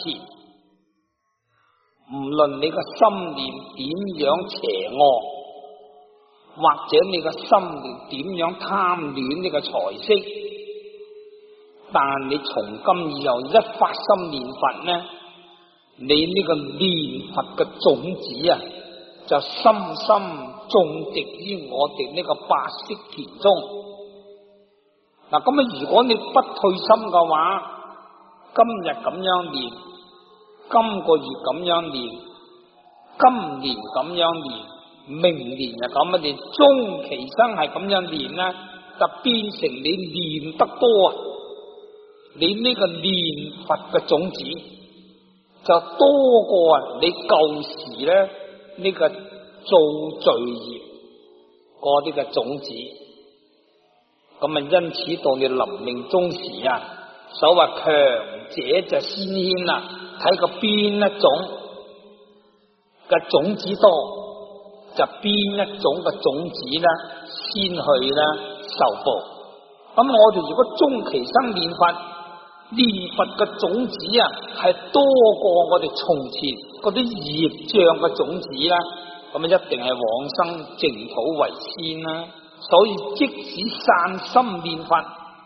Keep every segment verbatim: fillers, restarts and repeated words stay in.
前，無論你個心念點樣邪惡，或者你個心念點樣貪戀呢個財色，但你從今以後一發心念佛呢，你呢個念佛嘅種子啊，就深深種植於我哋呢個白色田中。嗱，咁啊，如果你不退心嘅話，今日咁樣念，今個月咁樣念，今年咁樣念，明年就咁樣念，終其生係咁樣念呢，就變成你念得多啊，你呢個念佛嘅種子就多過啊你舊時咧呢個造罪業嗰啲嘅種子。咁啊，因此到你臨命終時啊，所謂強者就先牽啦，睇個邊一種嘅種子多，就邊一種嘅種子咧先去咧受報。咁我哋如果終其生念佛，念佛嘅種子啊係多過我哋從前嗰啲業障嘅種子啦，咁啊一定係往生淨土為先啦。所以即使散心念佛，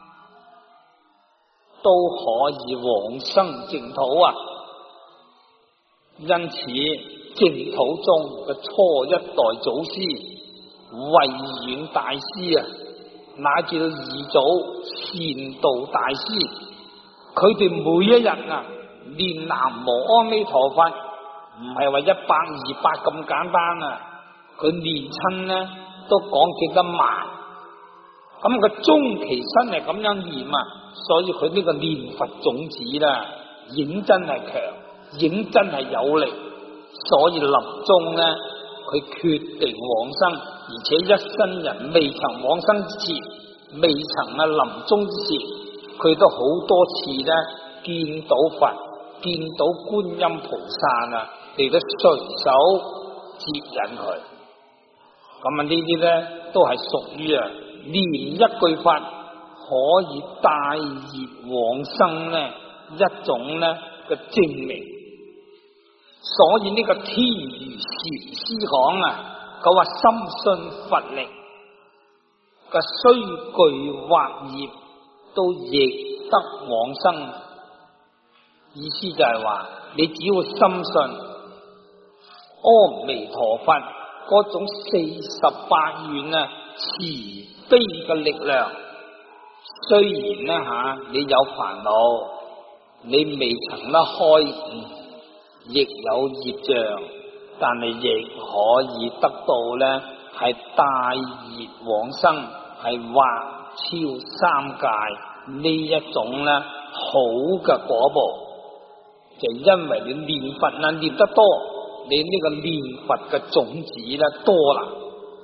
都可以往生淨土啊！因此淨土中嘅初一代祖師慧遠大師啊，乃至到二祖善導大師，佢哋每一日啊念南無阿彌陀佛，唔係話一百二百咁簡單啊！佢念親呢都講幾得慢，咁佢終其身係咁樣念啊，所以佢呢個念佛種子啦，認真係強，認真係有力，所以臨終呢，佢決定往生，而且一生人未曾往生之前，未曾啊臨終之前，佢都好多次呢見到佛，見到觀音菩薩啊，嚟到隨手接引佢。咁啊，呢啲咧都係屬於啊念一句佛可以帶業往生咧一種咧嘅證明。所以呢個天如禪師講啊，佢話深信佛力嘅雖具惑業，都亦得往生。意思就係話，你只要深信阿彌陀佛嗰種四十八願啊慈悲嘅力量，雖然咧吓、啊、你有煩惱，你未曾得開悟，亦有業障，但係亦可以得到咧係帶業往生，係橫超三界呢一種咧好嘅果報。就因為你念佛啊念得多，你呢個念佛嘅種子咧多啦，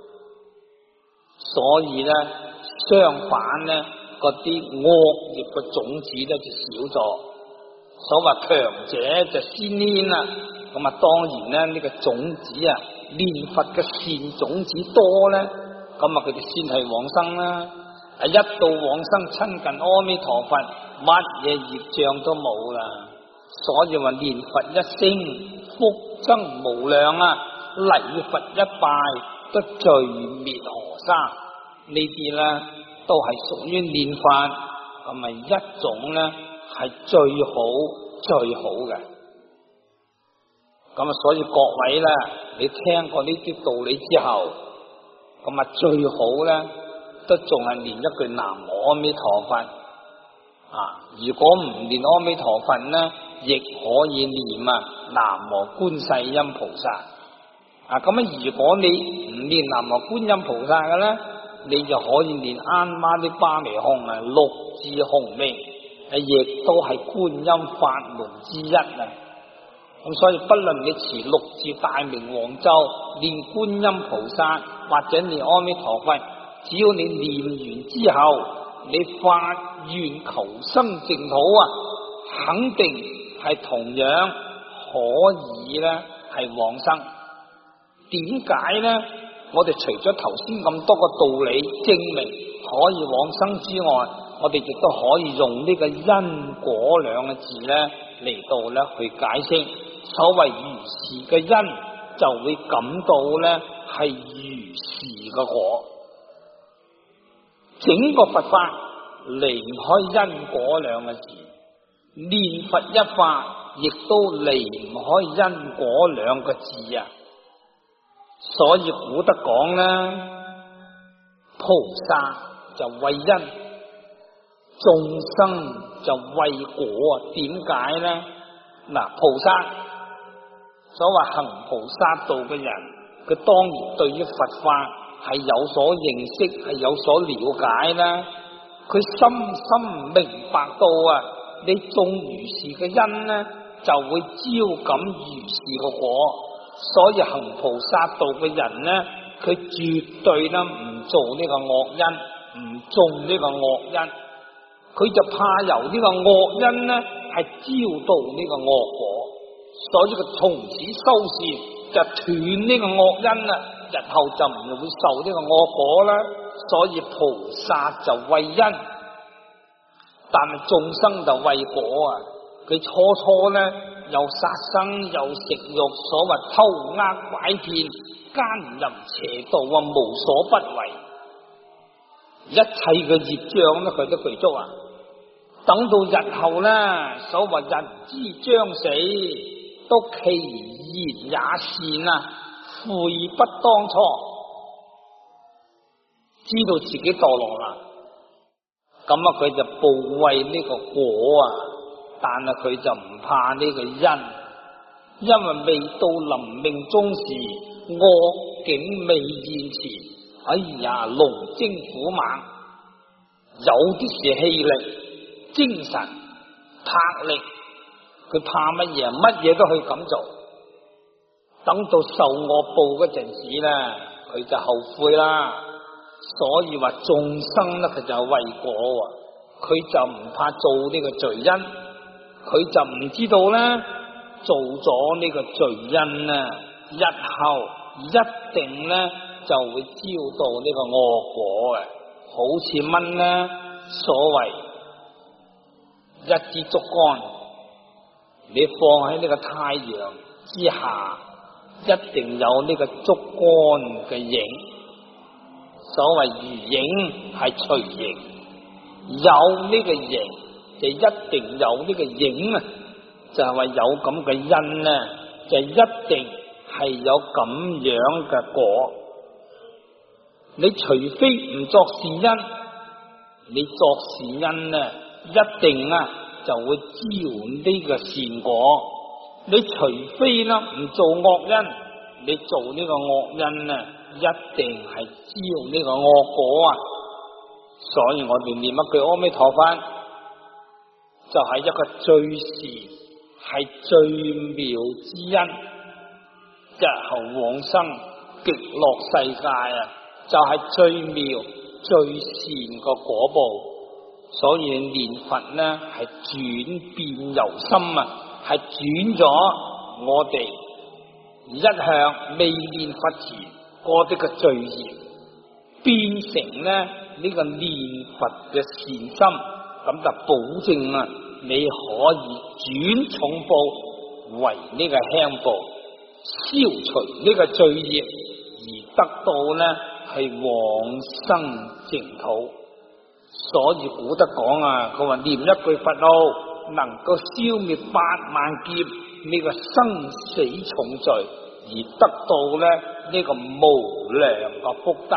所以咧相反咧嗰啲惡業嘅種子咧就少咗。所謂強者就先牽啦，咁啊當然咧呢、這個種子啊念佛嘅善種子多咧，咁啊佢哋先係往生啦。啊一到往生親近阿彌陀佛，乜嘢業障都冇啦。所以話念佛一聲，福增無量啊！禮佛一拜，都罪滅河沙。呢啲咧都係屬於念佛，咁咪一種咧係最好最好嘅。咁啊，所以各位咧，你聽過呢啲道理之後，咁啊最好咧都仲係念一句南無阿彌陀佛啊！如果唔念阿彌陀佛咧，亦可以念啊南無觀世音菩薩啊。咁啊，如果你唔念南無觀音菩薩嘅咧，你就可以念啱媽啲巴彌控啊，六字洪名，亦都係觀音法門之一啊。咁所以不論你持六字大明王咒，念觀音菩薩或者念阿彌陀佛，只要你念完之後，你發願求生淨土啊，肯定係同樣可以咧係往生。點解咧？我哋除咗頭先咁多個道理證明可以往生之外，我哋亦都可以用呢個因果兩個字咧嚟到咧去解釋，所謂如是嘅因，就會感到咧係如是嘅果。整個佛法離唔開因果兩個字，念佛一法亦都離唔開因果兩個字啊！所以古德講咧，菩薩就為因，眾生就為果啊！點解咧？嗱，菩薩所謂行菩薩道嘅人，佢當然對於佛法係有所認識，係有所了解啦。佢深深明白到啊，你種如是嘅因呢，就會招感如是嘅果。所以行菩薩道嘅人呢，佢絕對呢唔做呢個惡因，唔種呢個惡因。佢就怕由呢個惡因呢係招到呢個惡果，所以佢從此修善就斷呢個惡因啦。日後就唔會受呢個惡果啦，所以菩薩就為因，但係眾生就為果啊！佢初初咧又殺生又食肉，所謂偷呃拐騙、奸淫邪道啊，無所不為，一切嘅業障咧佢都具足啊！等到日後咧，所謂人之將死，都其言也善啊！悔不當初，知道自己墮落啦，咁啊佢就報為呢個果啊，但係佢就唔怕呢個因，因為未到臨命終時，惡境未現前，哎呀龍精虎猛，有啲是氣力、精神、魄力，佢怕乜嘢？乜嘢都可以咁做。等到受惡報嗰陣時咧，佢就後悔啦。所以話眾生咧，佢就係為果，佢就唔怕做呢個罪因，佢就唔知道咧做咗呢個罪因咧，日後一定咧就會招到呢個惡果嘅。好似蚊咧，所謂一支竹竿，你放喺呢個太陽之下，一定有呢個竹竿嘅影。所謂如影係隨形，有呢個形就一定有呢個影啊！就係話有咁嘅因咧，就一定係有咁樣嘅果。你除非唔作善因，你作善因咧，一定啊就會招呢個善果。你除非啦唔做惡因，你做呢個惡因咧，一定係招呢個惡果啊！所以我哋念一句阿彌陀佛，就係、是、一個最善係最妙之因，日後往生極樂世界啊，就係、是、最妙最善個果報。所以念佛呢係轉變由心啊，係轉咗我哋一向未念佛前過啲嘅罪業，變成咧呢、這個念佛嘅善心，咁就保證啊你可以轉重報為呢個輕報，消除呢個罪業，而得到咧係往生淨土。所以古德講啊，佢話念一句佛號能夠消滅八萬劫呢個生死重罪，而得到咧呢、這個無量嘅福德。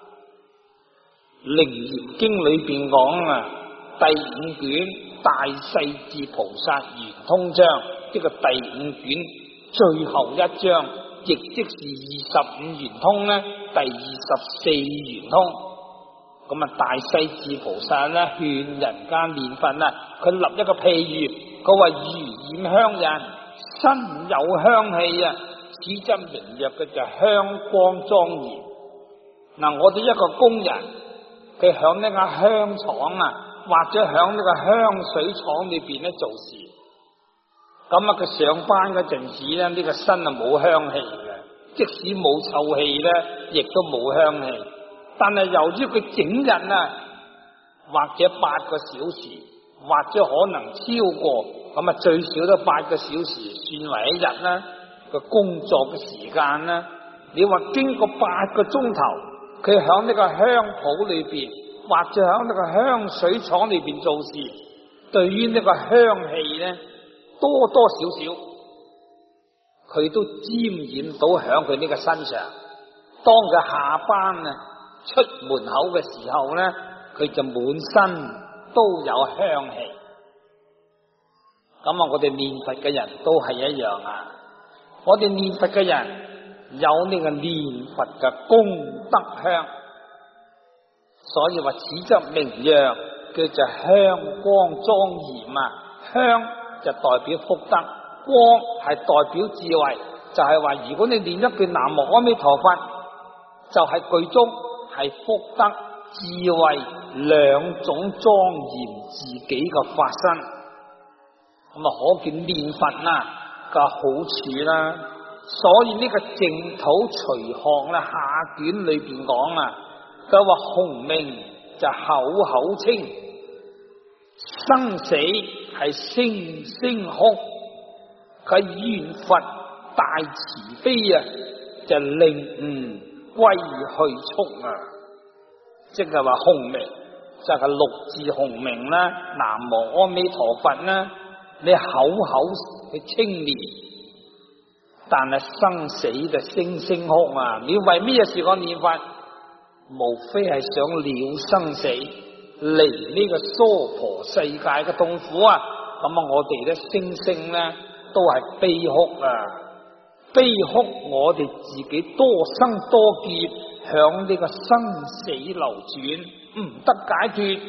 楞嚴經裏邊講啊，第五卷大勢至菩薩圓通章，呢個第五卷最後一章，亦即是二十五圓通咧，第二十四圓通。咁啊，大勢至菩薩咧勸人間念佛啦，佢立一個譬喻，佢話如染香人，身有香氣啊，此則名曰嘅就香光莊嚴。嗱，我哋一個工人，佢響呢個香廠啊，或者響呢個香水廠裏邊咧做事，咁啊佢上班嗰陣時咧，呢、這個身啊冇香氣嘅，即使冇臭氣咧，亦都冇香氣。但係由於佢整日啊，或者八個小時，或者可能超過， 咁啊最少都八個小時算為一日啦，個工作嘅時間啦。你話經過八個鐘頭，佢響呢個香鋪裏邊或者響呢個香水廠裏邊做事，對於呢個香氣咧多多少少佢都沾染到響佢呢個身上。當佢下班啊出門口嘅時候咧，佢就滿身都有香氣。咁啊，我哋念佛嘅人都係一樣啊！我哋念佛嘅人有呢個念佛嘅功德香，所以話此則名揚，叫做香光莊嚴啊！香就代表福德，光係代表智慧。就係話，如果你念一句南無阿彌陀佛，就係句中係福德智慧兩種莊嚴自己嘅發生。咁啊，可見念佛啊嘅好處啦。所以呢個淨土隨學啦下卷裏邊講啊，佢話洪名就口口清，生死係聲聲哭，佢願佛大慈悲啊，就令吾歸去速啊。即係話洪名就係六字洪名啦，南無阿彌陀佛啦。你口口去清廉，但係生死就聲聲哭啊！你為咩事講念佛？無非係想了生死，離呢個娑婆世界嘅痛苦啊！咁啊，我哋咧聲聲咧都係悲哭啊！悲哭我哋自己多生多劫，響呢個生死流轉，唔得解脫。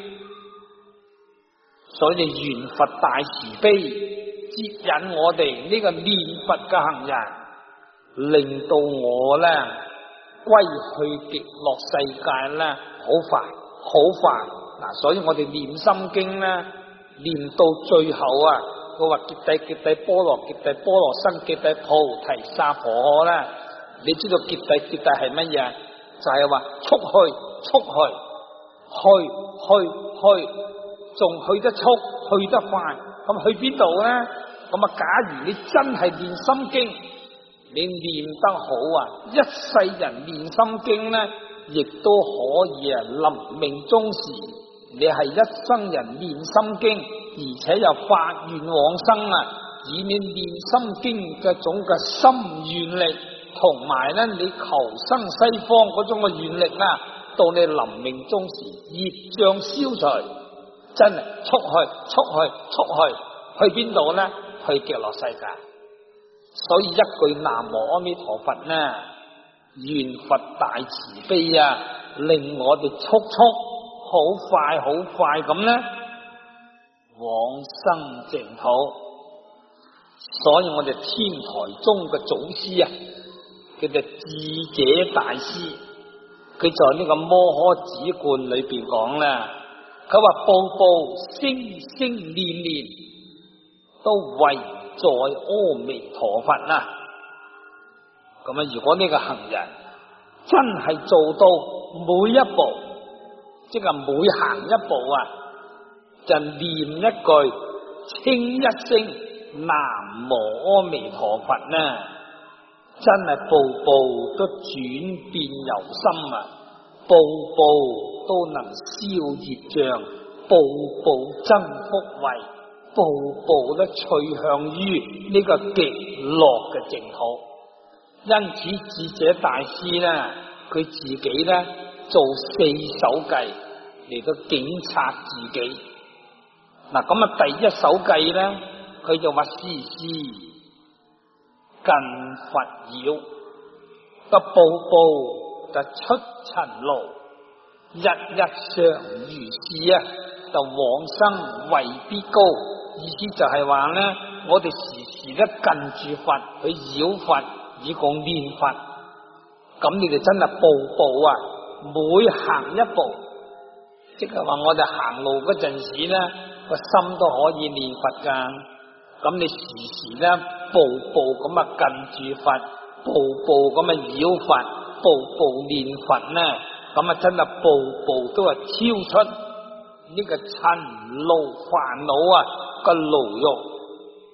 所以願佛大慈悲接引我哋呢個念佛嘅行人，令到我咧歸去極樂世界咧好快好快嗱。所以我哋念心經咧念到最後啊，佢話揭諦揭諦波羅揭諦波羅僧揭諦菩提薩婆訶啦。你知道揭諦揭諦係乜嘢？就係話速去速去去去去。去仲去得速，去得快，咁去邊度呢？咁啊，假如你真係念心經，你念得好啊，一世人念心經呢，亦都可以啊。臨命終時，你係一生人念心經，而且又發願往生啊，以免念心經嘅種嘅心願力，同埋呢你求生西方嗰種嘅願力啊，到你臨命終時業障消除。真係速去速去速去，去邊度呢？去極樂世界。所以一句南無阿彌陀佛呢，願佛大慈悲啊，令我哋速速好快好快咁呢往生淨土。所以我哋天台宗嘅祖師啊，叫做智者大師，佢在呢個摩訶止觀裏邊講啦。佢話步步聲聲念念都唯在阿彌陀佛啦。咁啊，如果呢個行人真係做到每一步，即係每行一步啊，就念一句稱一聲南無阿彌陀佛呢，真係步步都轉變由心啊！步步都能消業障，步步增福慧，步步都趨向於呢個極樂嘅淨土。因此智者大師呢，佢自己呢做四首偈嚟到警察自己。嗱，咁啊第一首偈呢，佢就話時時近佛繞，個步步就出塵路，日日常如是啊，就往生為必高。意思就係話咧，我哋時時咧近住佛去繞佛，以共念佛。咁你哋真係步步啊，每行一步，即係話我哋行路嗰陣時咧，個心都可以念佛噶。咁你時時咧步步咁啊近住佛，步步咁啊繞佛，步步念佛咧，咁啊真係步步都係超出呢個塵勞煩惱啊個牢獄，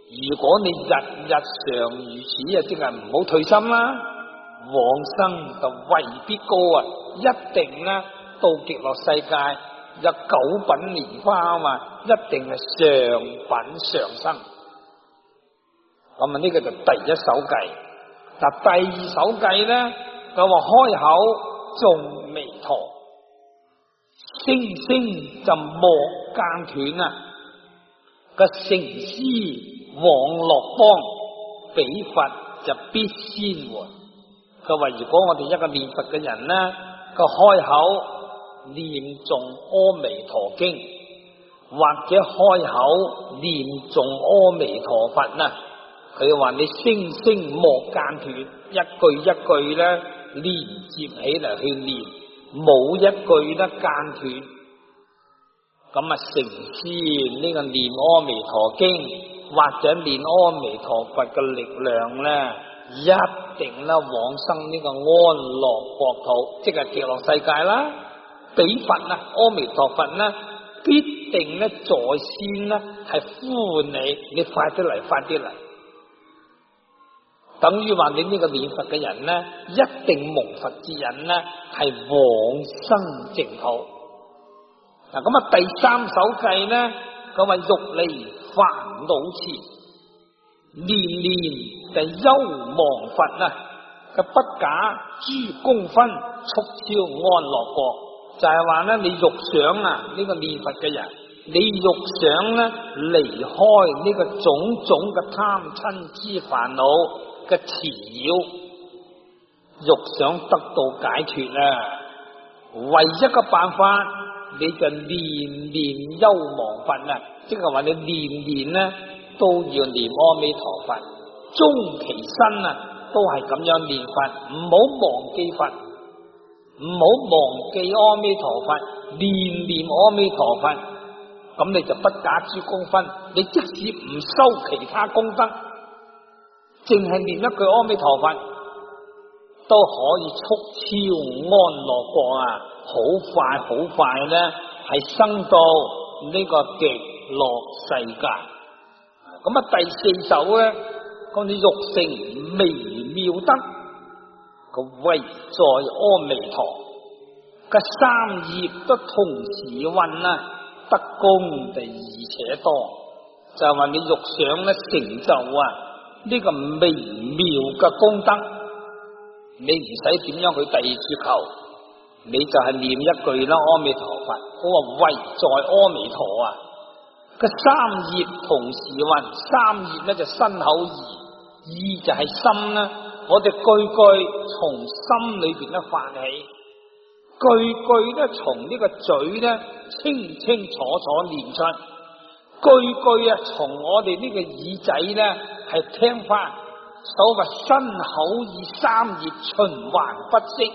如果你日日常如此啊，即係唔好退心啦，往生就未必高啊，一定咧到極樂世界有九品蓮花啊嘛，一定係上品上生。咁啊呢個就第一首計。嗱，第二首計咧，佢話開口頌彌陀，聲聲就莫間斷啊！個成師往樂邦，彼佛就必先還。佢話如果我哋一個念佛嘅人咧，佢開口念誦阿彌陀經，或者開口念誦阿彌陀佛啦，佢話你聲聲莫間斷，一句一句咧連接起嚟去念，冇一句咧間斷。咁啊，成師呢個念阿彌陀經或者念阿彌陀佛嘅力量咧，一定啦往生呢個安樂國土，即係極樂世界啦。彼佛啊，阿彌陀佛咧，必定咧在先咧係呼喚你，你快啲嚟，快啲嚟。等於話你呢個念佛嘅人咧，一定蒙佛之人咧係往生淨土。嗱，咁啊第三首計咧，佢話欲離煩惱纏，年年就憂忘佛啊，佢不假諸功分，速超安樂國。就係話咧，你欲想啊呢、這個念佛嘅人，你欲想咧離開呢個種種嘅貪嗔痴煩惱嘅纏繞，欲想得到解脫啊，唯一嘅辦法，你就念念憂忘佛啊，即係話你念念咧都要念阿彌陀佛，終其身啊都係咁樣念佛，唔好忘記佛，唔好忘記阿彌陀佛，念念阿彌陀佛，咁你就不假諸功分，你即使唔修其他功德，淨係念一句阿彌陀佛，都可以速超安樂國啊！好快好快咧，係生到呢個極樂世界。咁啊，第四首咧，講你欲成微妙德，個位在阿彌陀，個三業都同時運啊，得功就而且多。就係話你欲想咧成就啊呢個微妙嘅功德，你唔使點樣去第二處求，你就係念一句啦，阿彌陀佛，嗰個位在阿彌陀啊，個三業同時運，三業咧就身口意，意就係心啦。我哋句句從心裏邊咧發起，句句咧從呢個嘴咧清清楚楚念出，句句啊從我哋呢個耳仔咧係聽翻，所謂身口意三業循環不息。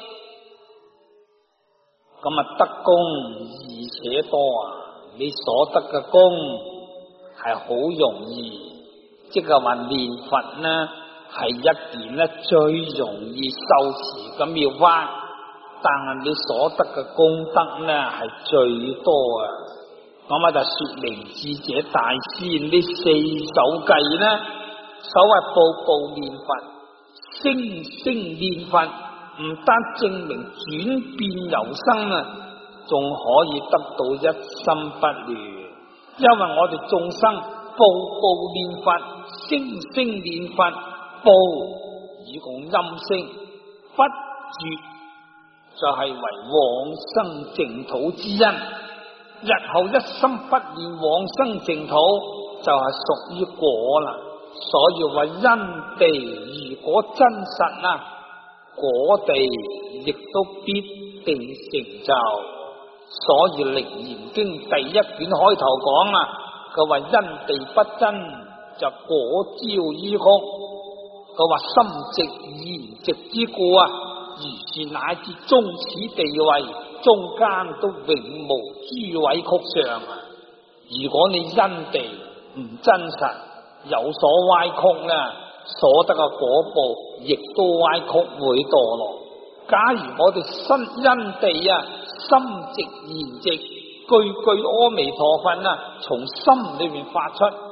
咁啊得功而且多啊！你所得嘅功係好容易，即係話念佛呢係一件咧最容易受持嘅妙法，但係你所得嘅功德呢係最多啊！咁啊就說明智者大師呢四首計呢，所謂步步念佛，聲聲念佛。唔單證明轉變有生啊，仲可以得到一心不亂。因為我哋眾生步步念佛，聲聲念佛，步以共音聲，不絕就係為往生淨土之因。日後一心不念往生淨土，就係屬於果啦。所以話因地如果真實啊，果地亦都必定成就。所以《楞嚴經》第一卷開頭講啊，佢話因地不真就果招於空，佢話心直言直之故啊，如是乃至終此地位，中間都永無諸位曲上啊。如果你因地唔真實，有所歪曲呢，所得嘅果報亦都歪曲，會墮落。假如我哋身因地啊，心直言直，句句阿彌陀佛啊，從心裏面發出，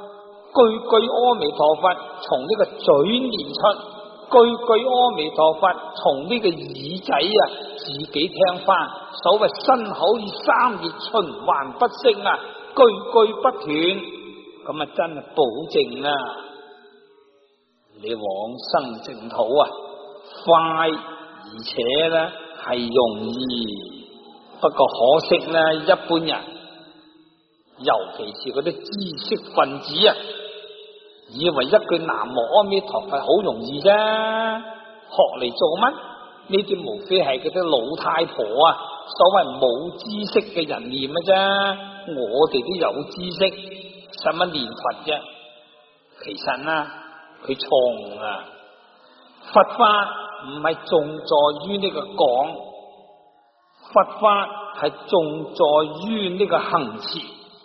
句句阿彌陀佛從呢個嘴念出，句句阿彌陀佛從呢個耳仔啊自己聽翻。所謂身口意三業循環不息啊，句句不斷，咁啊真係保證啊你往生淨土啊快，而且呢係容易。不過可惜呢，一般人尤其是嗰啲知識分子啊，以為一句南無阿彌陀佛好容易啫，學嚟做乜？呢啲無非係嗰啲老太婆啊，所謂冇知識嘅人念嘅啫。我哋都有知識，使乜念佛啫？其實呢，佢錯誤啊！佛法唔係重在於呢個講，佛法係重在於呢個行持。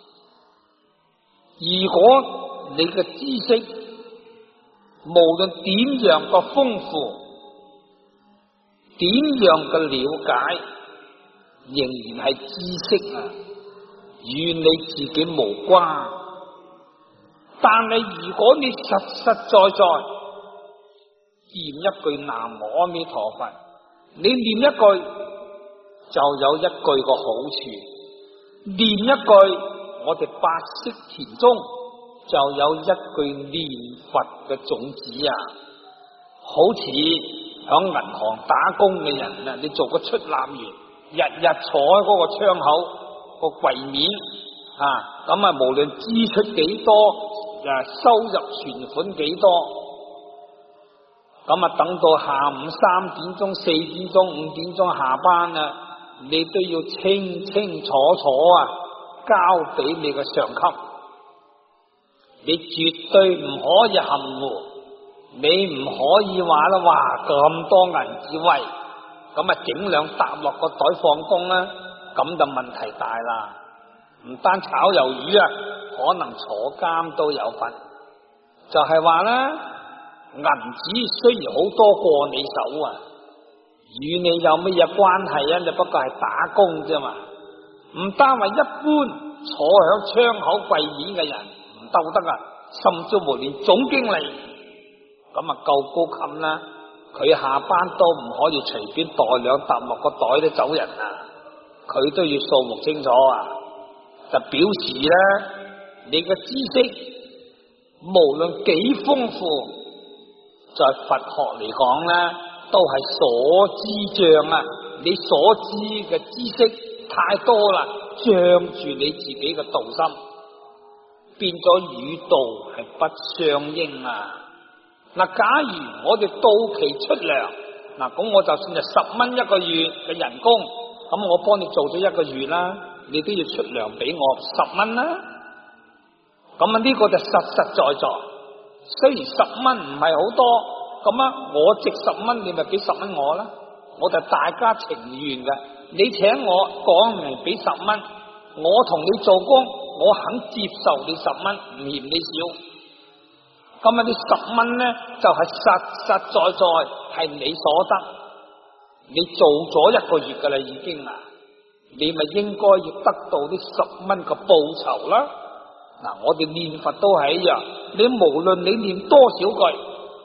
如果你嘅知識無論點樣嘅豐富，點樣嘅了解，仍然係知識啊，與你自己無關。但係如果你實實在在念一句南無阿彌陀佛，你念一句就有一句嘅好處，念一句我哋八識田中就有一句念佛嘅種子啊。好似響銀行打工嘅人啊，你做個出納員，日日坐喺嗰個窗口個櫃面啊，咁啊無論支出幾多，誒收入存款幾多，咁啊等到下午三點鐘、四點鐘、五點鐘下班啊，你都要清清楚楚啊交俾你嘅上級，你絕對唔可以含糊。你唔可以話啦，哇咁多銀紙喂，咁啊整兩沓落個袋放工啦，咁就問題大啦。唔單炒魷魚啊，可能坐監都有份。就係話啦，銀紙雖然好多過你手啊，與你有乜嘢關係啊？你不過係打工啫嘛。唔單話一般坐響窗口櫃面嘅人唔鬥得啊，甚至乎連總經理。咁啊夠高級啦，佢下班都唔可以隨便袋兩沓落個袋都走人啊，佢都要數目清楚啊，就表示咧你嘅知識無論幾豐富，在佛學嚟講咧都係所知障啊，你所知嘅知識太多啦，障住你自己嘅道心，變咗與道係不相應啊。嗱，假如我哋到期出糧，嗱，咁我就算係十蚊一個月嘅人工，咁我幫你做咗一個月啦，你都要出糧俾我十蚊啦。咁啊呢個就實實在在，雖然十蚊唔係好多，咁啊我值十蚊，你咪俾十蚊我啦，我就大家情願嘅。你請我講明俾十蚊，我同你做工，我肯接受你十蚊，唔嫌你少。咁啊！呢十蚊呢，就係、是、實實在在係你所得，你做咗一個月噶啦，已經啊，你咪應該要得到呢十蚊嘅報酬啦。嗱，我哋念佛都係一樣，你無論你念多少句，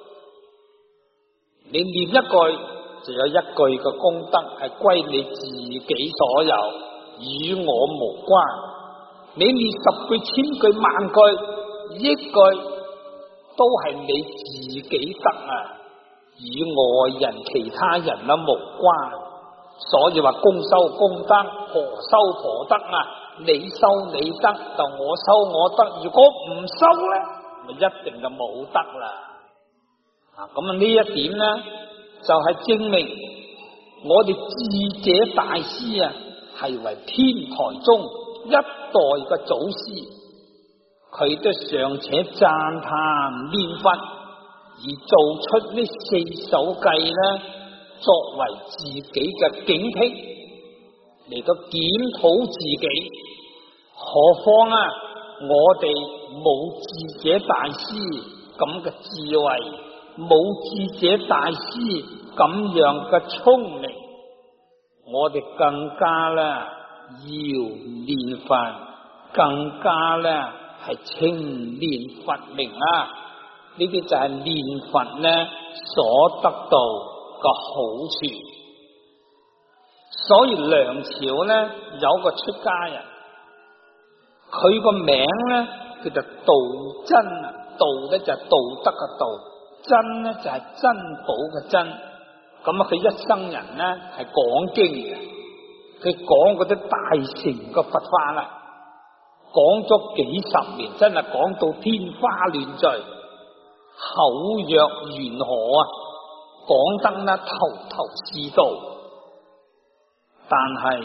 你念一句就有一句嘅功德係歸你自己所有，與我無關。你念十句、千句、萬句、億句。都係你自己得啊，與外人其他人啊無關。所以話公修公德，婆修婆德啊，你修你德，就我修我德。如果唔修咧，咪一定就冇德啦。啊，咁啊呢一點咧，就係、是、證明我哋智者大師啊，係為天台中一代嘅祖師。佢都尚且讚歎念佛，而做出呢四首偈咧，作為自己嘅警惕，嚟到檢討自己。何況啊，我哋冇智者大師咁嘅智慧，冇智者大師咁樣嘅聰明，我哋更加咧要念佛，更加咧係清練佛名啊！呢啲就係練佛呢所得到嘅好處。所以梁朝呢有個出家人，佢個名呢叫做道真啊，道呢就係道德嘅道，真呢就係珍寶嘅真。咁啊，佢一生人呢係講經嘅，佢講嗰啲大乘嘅佛法啦，講咗幾十年，真係講到天花亂墜，口若懸河啊，講得呢頭頭是道。但係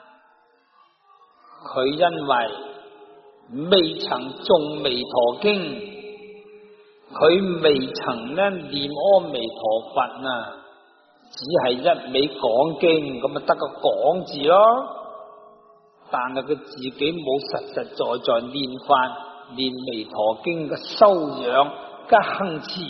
佢因為未曾誦彌陀經，佢未曾呢念阿彌陀佛啊，只係一味講經，咁咪得個講字咯。但係佢自己冇實實在在練法，練彌陀經嘅修養嘅行持，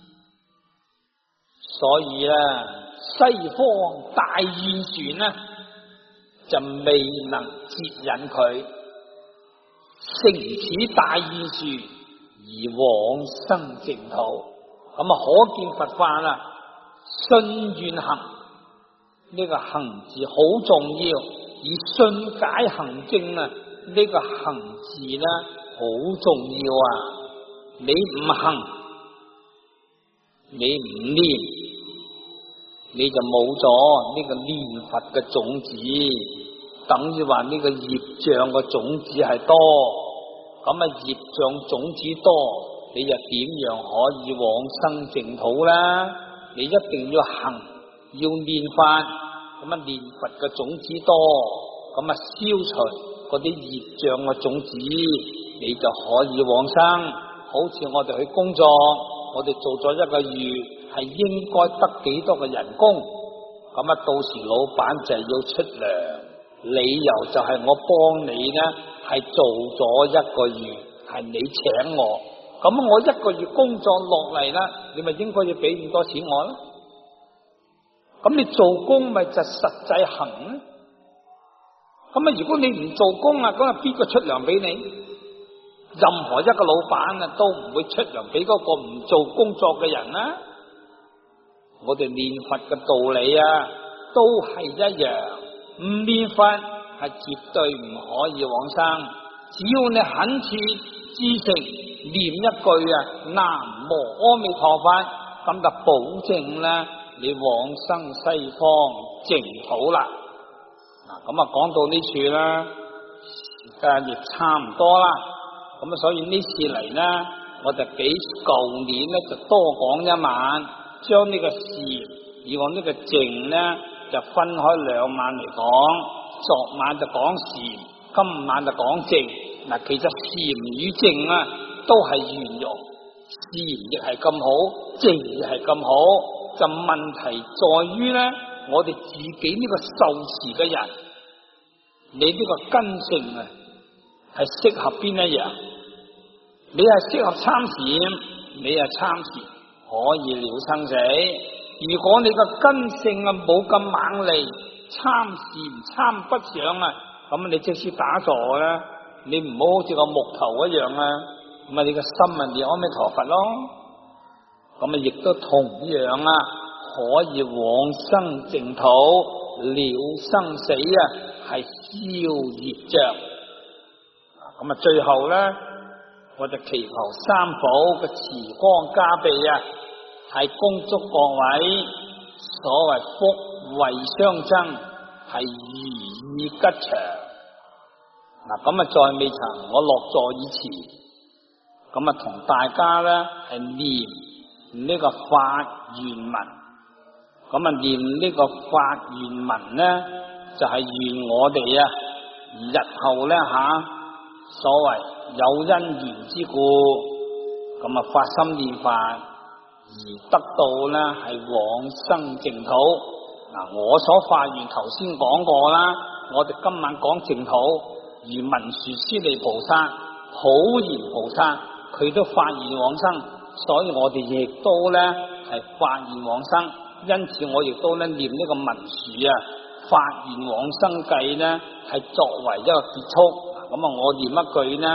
所以啊，西方大願船呢就未能接引佢乘此大願船而往生淨土。咁啊，可見佛法啊，信願行呢個行字好重要，以信解行證啊，呢個行字呢好重要啊！你唔行，你唔念，你就冇咗呢個念佛嘅種子，等於話呢個業障嘅種子係多，咁啊業障種子多，你又點樣可以往生淨土啦？你一定要行，要念法，咁啊念佛嘅種子多，咁啊消除嗰啲業障嘅種子，你就可以往生。好似我哋去工作，我哋做咗一個月，係應該得幾多嘅人工，咁啊到時老闆就係要出糧，理由就係我幫你呢係做咗一個月，係你請我，咁我一個月工作落嚟啦，你咪應該要俾咁多錢我啦。咁你做工咪就實際行咧？咁啊如果你唔做工啊，咁啊邊個出糧俾你？任何一個老闆啊，都唔會出糧俾嗰個唔做工作嘅人啦。我哋念佛嘅道理啊，都係一樣。唔念佛係絕對唔可以往生。只要你懇切知誠念一句啊，南無阿彌陀佛，咁就保證咧你往生西方淨土啦。嗱，咁啊講到呢處啦，時間亦差唔多啦。咁啊，所以呢次嚟呢，我就比舊年呢就多講一晚，將呢個禪以往呢個靜呢就分開兩晚嚟講。昨晚就講禪，今晚就講靜。嗱，其實禪與靜啊都係圓融，禪亦係咁好，靜亦係咁好。就問題在於呢，我哋自己呢個受持嘅人，你呢個根性啊，係適合邊一樣？你係適合參禪，你係參禪可以了生死。如果你個根性啊冇咁猛利，參禪參不上啊，咁你即使打坐咧，你唔好好似個木頭一樣啊，咁啊你個心啊念阿彌陀佛咯。咁啊亦都同樣啊，可以往生淨土，了生死啊，係消業障。咁啊，最後咧，我就祈求三寶嘅慈光加被啊，係恭祝各位所謂福慧相增，係如意吉祥。嗱，咁啊，在未曾我落座以前，咁啊，同大家咧係念呢個法願文。咁啊，念呢個法願文咧，就係、是、願我哋啊，日後咧吓。啊所謂有因緣之故，咁啊發心念法而得到呢係往生淨土。嗱，我所發願頭先講過啦，我哋今晚講淨土，如文殊師利菩薩、普賢菩薩，佢都發願往生，所以我哋亦都呢係發願往生。因此我亦都呢念呢個文殊啊發願往生偈呢係作為一個結束。咁啊，我念一句呢，係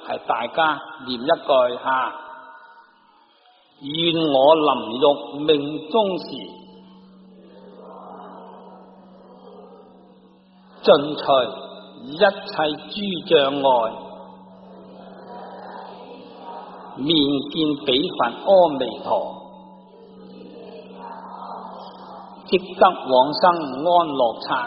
係大家念一句吓，願我臨欲命終時，盡除一切諸障礙，面見彼佛阿彌陀，即得往生安樂剎。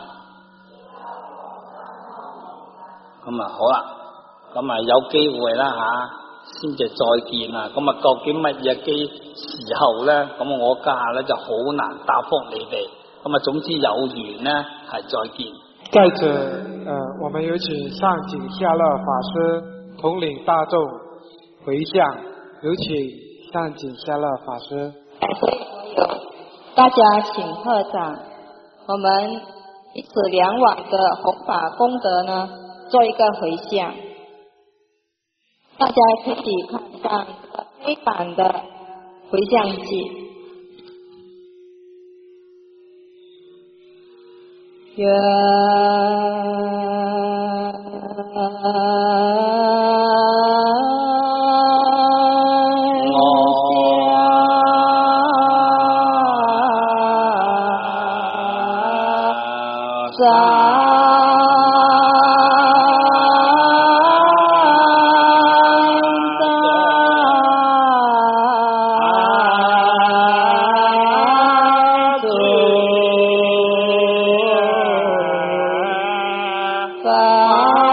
咁啊好啦，咁啊有機會啦吓，先至再見啦。咁啊究竟乜嘢機時候咧？咁我家下咧就好難答覆你哋。咁啊總之有緣咧係再見。 再者，呃，我們有請上井下樂法師統領大眾回向，有請上井下樂法師。 大家請合掌，我們以此兩往的弘法功德呢，做一個回向。大家可以看上黑板的回向記。願我